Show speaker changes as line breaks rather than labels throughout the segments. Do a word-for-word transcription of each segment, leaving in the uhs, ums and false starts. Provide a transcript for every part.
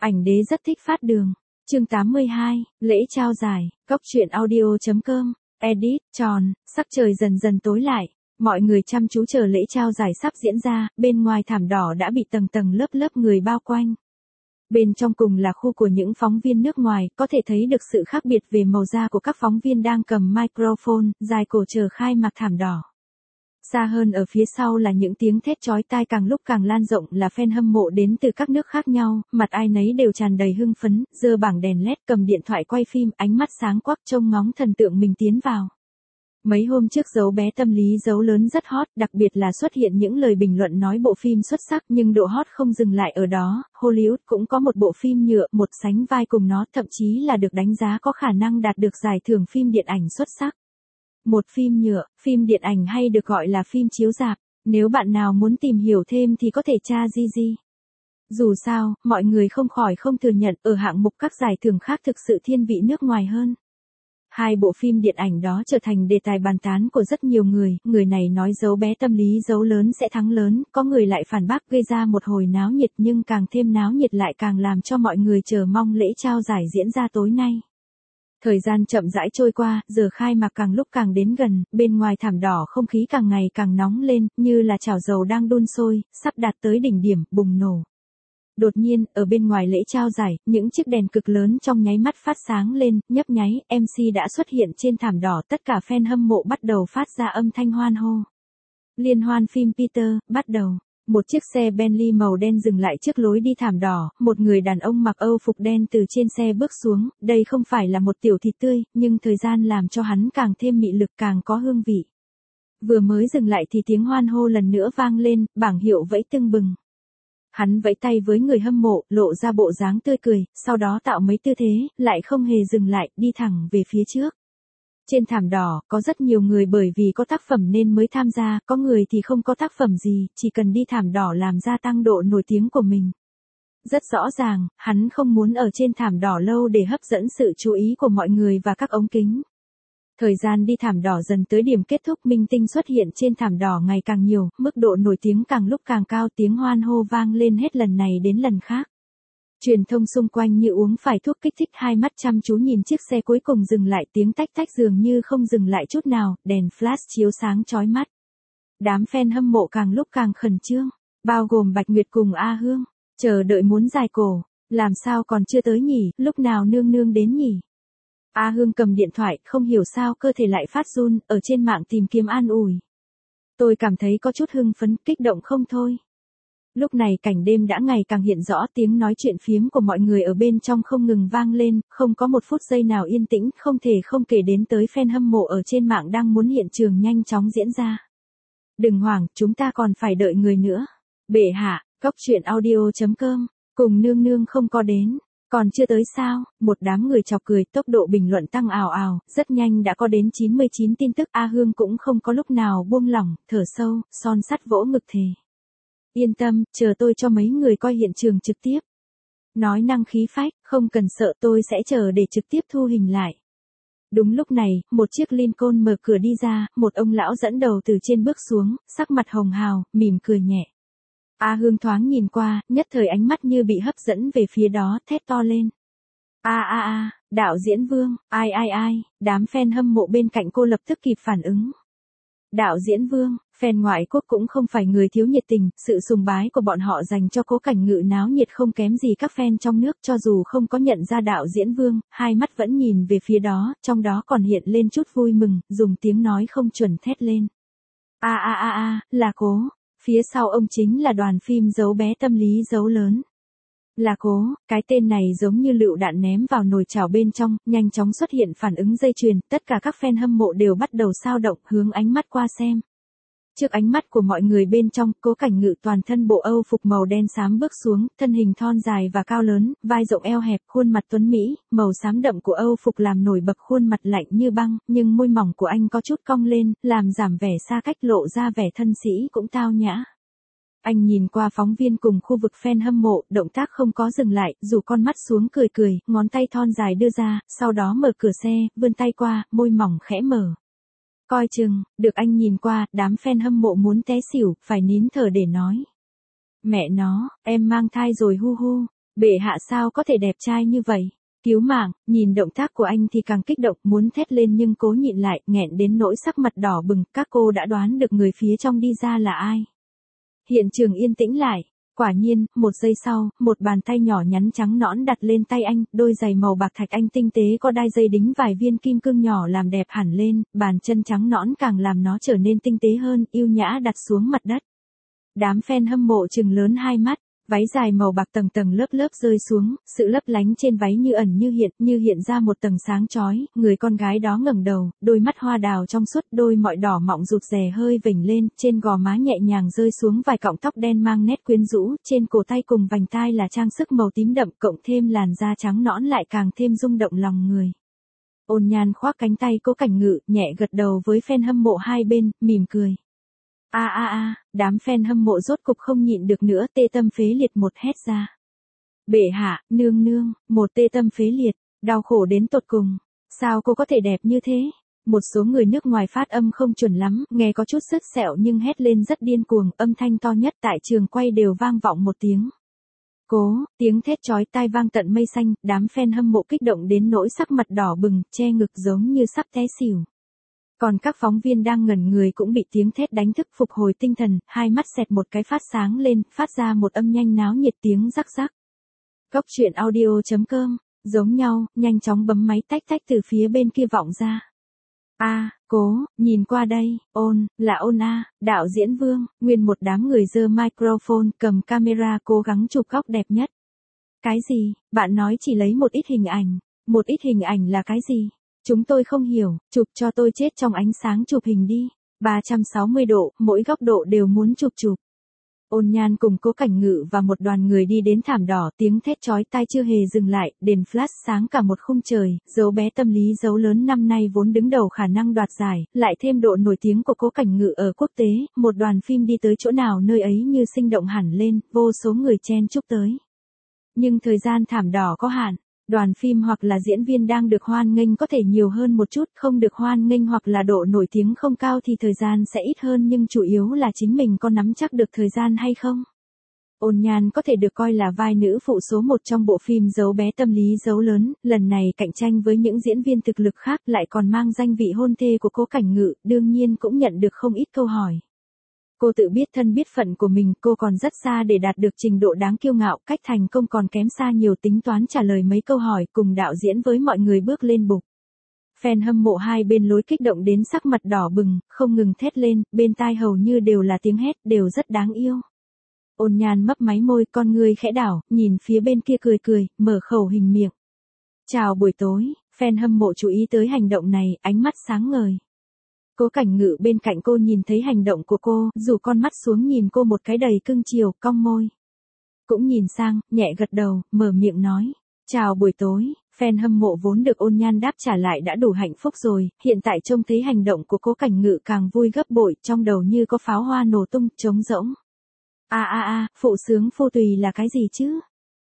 Ảnh đế rất thích phát đường. Chương tám mươi hai, lễ trao giải, góc truyện audio.com, edit, tròn, sắc trời dần dần tối lại, mọi người chăm chú chờ lễ trao giải sắp diễn ra, bên ngoài thảm đỏ đã bị tầng tầng lớp lớp người bao quanh. Bên trong cùng là khu của những phóng viên nước ngoài, có thể thấy được sự khác biệt về màu da của các phóng viên đang cầm microphone, dài cổ chờ khai mạc thảm đỏ. Xa hơn ở phía sau là những tiếng thét chói tai càng lúc càng lan rộng là fan hâm mộ đến từ các nước khác nhau, mặt ai nấy đều tràn đầy hưng phấn, giơ bảng đèn led cầm điện thoại quay phim, ánh mắt sáng quắc trông ngóng thần tượng mình tiến vào. Mấy hôm trước dấu bé tâm lý dấu lớn rất hot, đặc biệt là xuất hiện những lời bình luận nói bộ phim xuất sắc, nhưng độ hot không dừng lại ở đó, Hollywood cũng có một bộ phim nhựa, một sánh vai cùng nó, thậm chí là được đánh giá có khả năng đạt được giải thưởng phim điện ảnh xuất sắc. Một phim nhựa, phim điện ảnh hay được gọi là phim chiếu rạp, nếu bạn nào muốn tìm hiểu thêm thì có thể tra Gigi. Dù sao, mọi người không khỏi không thừa nhận ở hạng mục các giải thưởng khác thực sự thiên vị nước ngoài hơn. Hai bộ phim điện ảnh đó trở thành đề tài bàn tán của rất nhiều người, người này nói dấu bé tâm lý dấu lớn sẽ thắng lớn, có người lại phản bác gây ra một hồi náo nhiệt nhưng càng thêm náo nhiệt lại càng làm cho mọi người chờ mong lễ trao giải diễn ra tối nay. Thời gian chậm rãi trôi qua, giờ khai mạc càng lúc càng đến gần, bên ngoài thảm đỏ không khí càng ngày càng nóng lên, như là chảo dầu đang đun sôi, sắp đạt tới đỉnh điểm, bùng nổ. Đột nhiên, ở bên ngoài lễ trao giải, những chiếc đèn cực lớn trong nháy mắt phát sáng lên, nhấp nháy, em xê đã xuất hiện trên thảm đỏ, tất cả fan hâm mộ bắt đầu phát ra âm thanh hoan hô. Liên hoan phim Peter, bắt đầu. Một chiếc xe Bentley màu đen dừng lại trước lối đi thảm đỏ, một người đàn ông mặc âu phục đen từ trên xe bước xuống, đây không phải là một tiểu thịt tươi, nhưng thời gian làm cho hắn càng thêm mị lực càng có hương vị. Vừa mới dừng lại thì tiếng hoan hô lần nữa vang lên, bảng hiệu vẫy tưng bừng. Hắn vẫy tay với người hâm mộ, lộ ra bộ dáng tươi cười, sau đó tạo mấy tư thế, lại không hề dừng lại, đi thẳng về phía trước. Trên thảm đỏ, có rất nhiều người bởi vì có tác phẩm nên mới tham gia, có người thì không có tác phẩm gì, chỉ cần đi thảm đỏ làm gia tăng độ nổi tiếng của mình. Rất rõ ràng, hắn không muốn ở trên thảm đỏ lâu để hấp dẫn sự chú ý của mọi người và các ống kính. Thời gian đi thảm đỏ dần tới điểm kết thúc, minh tinh xuất hiện trên thảm đỏ ngày càng nhiều, mức độ nổi tiếng càng lúc càng cao, tiếng hoan hô vang lên hết lần này đến lần khác. Truyền thông xung quanh như uống phải thuốc kích thích, hai mắt chăm chú nhìn chiếc xe cuối cùng dừng lại, tiếng tách tách dường như không dừng lại chút nào, đèn flash chiếu sáng chói mắt. Đám fan hâm mộ càng lúc càng khẩn trương, bao gồm Bạch Nguyệt cùng A Hương, chờ đợi muốn dài cổ, làm sao còn chưa tới nhỉ, lúc nào nương nương đến nhỉ. A Hương cầm điện thoại, không hiểu sao cơ thể lại phát run, ở trên mạng tìm kiếm an ủi. Tôi cảm thấy có chút hưng phấn, kích động không thôi. Lúc này cảnh đêm đã ngày càng hiện rõ, tiếng nói chuyện phiếm của mọi người ở bên trong không ngừng vang lên, không có một phút giây nào yên tĩnh, không thể không kể đến tới fan hâm mộ ở trên mạng đang muốn hiện trường nhanh chóng diễn ra. Đừng hoảng, chúng ta còn phải đợi người nữa. Bệ hạ, góc truyện audio.com, cùng nương nương không có đến. Còn chưa tới sao, một đám người chọc cười, tốc độ bình luận tăng ào ào, rất nhanh đã có đến chín mươi chín tin tức. A Hương cũng không có lúc nào buông lỏng, thở sâu, son sắt vỗ ngực thề. Yên tâm, chờ tôi cho mấy người coi hiện trường trực tiếp. Nói năng khí phách, không cần sợ, tôi sẽ chờ để trực tiếp thu hình lại. Đúng lúc này, một chiếc Lincoln mở cửa đi ra, một ông lão dẫn đầu từ trên bước xuống, sắc mặt hồng hào, mỉm cười nhẹ. A Hương thoáng nhìn qua, nhất thời ánh mắt như bị hấp dẫn về phía đó, thét to lên. A a a, đạo diễn Vương, ai ai ai, đám fan hâm mộ bên cạnh cô lập tức kịp phản ứng. Đạo diễn Vương, fan ngoại quốc cũng không phải người thiếu nhiệt tình, sự sùng bái của bọn họ dành cho Cố Cảnh Ngự náo nhiệt không kém gì các fan trong nước, cho dù không có nhận ra đạo diễn Vương, hai mắt vẫn nhìn về phía đó, trong đó còn hiện lên chút vui mừng, dùng tiếng nói không chuẩn thét lên. A a a a, là Cố. Phía sau ông chính là đoàn phim dấu bé tâm lý dấu lớn. Là Cố, cái tên này giống như lựu đạn ném vào nồi chảo bên trong, nhanh chóng xuất hiện phản ứng dây chuyền, tất cả các fan hâm mộ đều bắt đầu xao động, hướng ánh mắt qua xem. Trước ánh mắt của mọi người bên trong, Cố Cảnh Ngự toàn thân bộ âu phục màu đen xám bước xuống, thân hình thon dài và cao lớn, vai rộng eo hẹp, khuôn mặt tuấn mỹ, màu xám đậm của âu phục làm nổi bật khuôn mặt lạnh như băng, nhưng môi mỏng của anh có chút cong lên, làm giảm vẻ xa cách, lộ ra vẻ thân sĩ cũng tao nhã. Anh nhìn qua phóng viên cùng khu vực fan hâm mộ, động tác không có dừng lại, dù con mắt xuống cười cười, ngón tay thon dài đưa ra, sau đó mở cửa xe, vươn tay qua, môi mỏng khẽ mở. Coi chừng, được anh nhìn qua, đám fan hâm mộ muốn té xỉu, phải nín thở để nói. Mẹ nó, em mang thai rồi hu hu. Bệ hạ sao có thể đẹp trai như vậy? Cứu mạng, nhìn động tác của anh thì càng kích động muốn thét lên nhưng cố nhịn lại, nghẹn đến nỗi sắc mặt đỏ bừng, các cô đã đoán được người phía trong đi ra là ai. Hiện trường yên tĩnh lại, quả nhiên, một giây sau, một bàn tay nhỏ nhắn trắng nõn đặt lên tay anh, đôi giày màu bạc thạch anh tinh tế có đai dây đính vài viên kim cương nhỏ làm đẹp hẳn lên, bàn chân trắng nõn càng làm nó trở nên tinh tế hơn, yêu nhã đặt xuống mặt đất. Đám fan hâm mộ trừng lớn hai mắt. Váy dài màu bạc tầng tầng lớp lớp rơi xuống, sự lấp lánh trên váy như ẩn như hiện, như hiện ra một tầng sáng chói, người con gái đó ngẩng đầu, đôi mắt hoa đào trong suốt, đôi mọi đỏ mọng rụt rè hơi vểnh lên, trên gò má nhẹ nhàng rơi xuống vài cọng tóc đen mang nét quyến rũ, trên cổ tay cùng vành tai là trang sức màu tím đậm, cộng thêm làn da trắng nõn lại càng thêm rung động lòng người. Ôn Nhan khoác cánh tay Cố Cảnh Ngự, nhẹ gật đầu với fan hâm mộ hai bên, mỉm cười. A a a, đám fan hâm mộ rốt cục không nhịn được nữa, tê tâm phế liệt một hét ra. Bệ hạ, nương nương, một tê tâm phế liệt, đau khổ đến tột cùng. Sao cô có thể đẹp như thế? Một số người nước ngoài phát âm không chuẩn lắm, nghe có chút sứt sẹo nhưng hét lên rất điên cuồng, âm thanh to nhất tại trường quay đều vang vọng một tiếng. Cố, tiếng thét chói tai vang tận mây xanh, đám fan hâm mộ kích động đến nỗi sắc mặt đỏ bừng, che ngực giống như sắp té xỉu. Còn các phóng viên đang ngẩn người cũng bị tiếng thét đánh thức phục hồi tinh thần, hai mắt xẹt một cái phát sáng lên, phát ra một âm nhanh náo nhiệt tiếng rắc rắc. Cốc truyện audio chấm com, giống nhau, nhanh chóng bấm máy tách tách từ phía bên kia vọng ra. A, à, Cố, nhìn qua đây, Ôn, là Ôn a, đạo diễn Vương, nguyên một đám người giơ microphone, cầm camera cố gắng chụp góc đẹp nhất. Cái gì, bạn nói chỉ lấy một ít hình ảnh, một ít hình ảnh là cái gì? Chúng tôi không hiểu, chụp cho tôi chết trong ánh sáng chụp hình đi, ba trăm sáu mươi độ, mỗi góc độ đều muốn chụp chụp. Ôn Nhan cùng Cố Cảnh Ngự và một đoàn người đi đến thảm đỏ, tiếng thét chói tai chưa hề dừng lại, đèn flash sáng cả một khung trời, dấu bé tâm lý dấu lớn năm nay vốn đứng đầu khả năng đoạt giải, lại thêm độ nổi tiếng của Cố Cảnh Ngự ở quốc tế, một đoàn phim đi tới chỗ nào nơi ấy như sinh động hẳn lên, vô số người chen chúc tới. Nhưng thời gian thảm đỏ có hạn. Đoàn phim hoặc là diễn viên đang được hoan nghênh có thể nhiều hơn một chút, không được hoan nghênh hoặc là độ nổi tiếng không cao thì thời gian sẽ ít hơn nhưng chủ yếu là chính mình có nắm chắc được thời gian hay không. Ôn Nhan có thể được coi là vai nữ phụ số một trong bộ phim Dấu bé tâm lý dấu lớn, lần này cạnh tranh với những diễn viên thực lực khác lại còn mang danh vị hôn thê của Cố Cảnh Ngự, đương nhiên cũng nhận được không ít câu hỏi. Cô tự biết thân biết phận của mình, cô còn rất xa để đạt được trình độ đáng kiêu ngạo, cách thành công còn kém xa nhiều, tính toán trả lời mấy câu hỏi cùng đạo diễn với mọi người bước lên bục. Fan hâm mộ hai bên lối kích động đến sắc mặt đỏ bừng, không ngừng thét lên, bên tai hầu như đều là tiếng hét, đều rất đáng yêu. Ôn Nhan mấp máy môi, con người khẽ đảo, nhìn phía bên kia cười cười, mở khẩu hình miệng. Chào buổi tối, fan hâm mộ chú ý tới hành động này, ánh mắt sáng ngời. Cố Cảnh Ngự bên cạnh cô nhìn thấy hành động của cô, dù con mắt xuống nhìn cô một cái đầy cưng chiều, cong môi. Cũng nhìn sang, nhẹ gật đầu, mở miệng nói. Chào buổi tối, fan hâm mộ vốn được Ôn Nhan đáp trả lại đã đủ hạnh phúc rồi, hiện tại trông thấy hành động của Cố Cảnh Ngự càng vui gấp bội, trong đầu như có pháo hoa nổ tung, trống rỗng. A a a, phụ sướng phu tùy là cái gì chứ?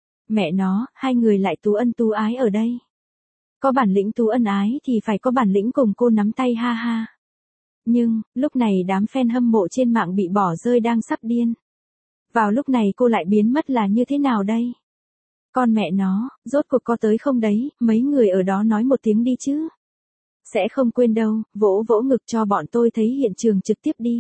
Mẹ nó, hai người lại tú ân tú ái ở đây. Có bản lĩnh tú ân ái thì phải có bản lĩnh cùng cô nắm tay ha ha. Nhưng, lúc này đám fan hâm mộ trên mạng bị bỏ rơi đang sắp điên. Vào lúc này cô lại biến mất là như thế nào đây? Con mẹ nó, rốt cuộc có tới không đấy, mấy người ở đó nói một tiếng đi chứ. Sẽ không quên đâu, vỗ vỗ ngực cho bọn tôi thấy hiện trường trực tiếp đi.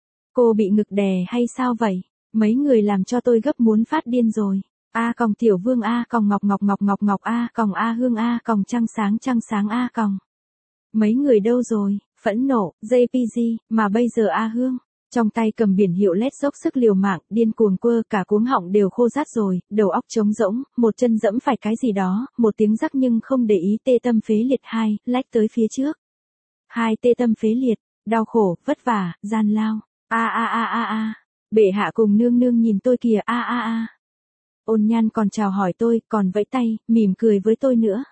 Cô bị ngực đè hay sao vậy? Mấy người làm cho tôi gấp muốn phát điên rồi. A còng Tiểu Vương A còng Ngọc Ngọc Ngọc Ngọc Ngọc A còng A Hương A còng Trăng Sáng Trăng Sáng A còng. Mấy người đâu rồi? Phẫn nộ, jê pê giê, mà bây giờ A Hương, trong tay cầm biển hiệu lét dốc sức liều mạng, điên cuồng quơ, cả cuống họng đều khô rát rồi, đầu óc trống rỗng, một chân dẫm phải cái gì đó, một tiếng rắc nhưng không để ý, tê tâm phế liệt hai, lách tới phía trước. Hai tê tâm phế liệt, đau khổ, vất vả, gian lao, a a a a a, bệ hạ cùng nương nương nhìn tôi kìa, a a a. Ôn Nhan còn chào hỏi tôi, còn vẫy tay, mỉm cười với tôi nữa.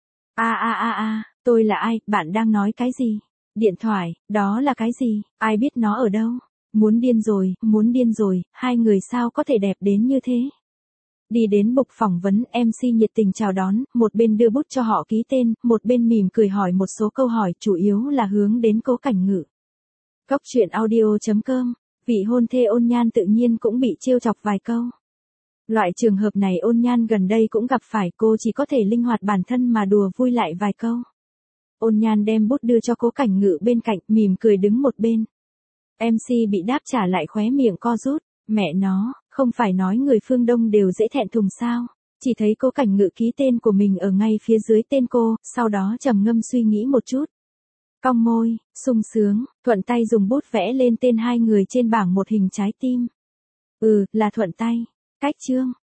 A a a a, tôi là ai, bạn đang nói cái gì? Điện thoại, đó là cái gì, ai biết nó ở đâu? Muốn điên rồi, muốn điên rồi, hai người sao có thể đẹp đến như thế? Đi đến bục phỏng vấn, em xê nhiệt tình chào đón, một bên đưa bút cho họ ký tên, một bên mỉm cười hỏi một số câu hỏi, chủ yếu là hướng đến Cố Cảnh Ngự. Cốc truyện audio chấm com, vị hôn thê Ôn Nhan tự nhiên cũng bị trêu chọc vài câu. Loại trường hợp này Ôn Nhan gần đây cũng gặp phải, cô chỉ có thể linh hoạt bản thân mà đùa vui lại vài câu. Ôn Nhan đem bút đưa cho Cố Cảnh Ngự bên cạnh, mỉm cười đứng một bên. em xê bị đáp trả lại khóe miệng co rút, mẹ nó, không phải nói người phương Đông đều dễ thẹn thùng sao? Chỉ thấy Cố Cảnh Ngự ký tên của mình ở ngay phía dưới tên cô, sau đó trầm ngâm suy nghĩ một chút. Cong môi, sung sướng, thuận tay dùng bút vẽ lên tên hai người trên bảng một hình trái tim. Ừ, là thuận tay. Cách chương.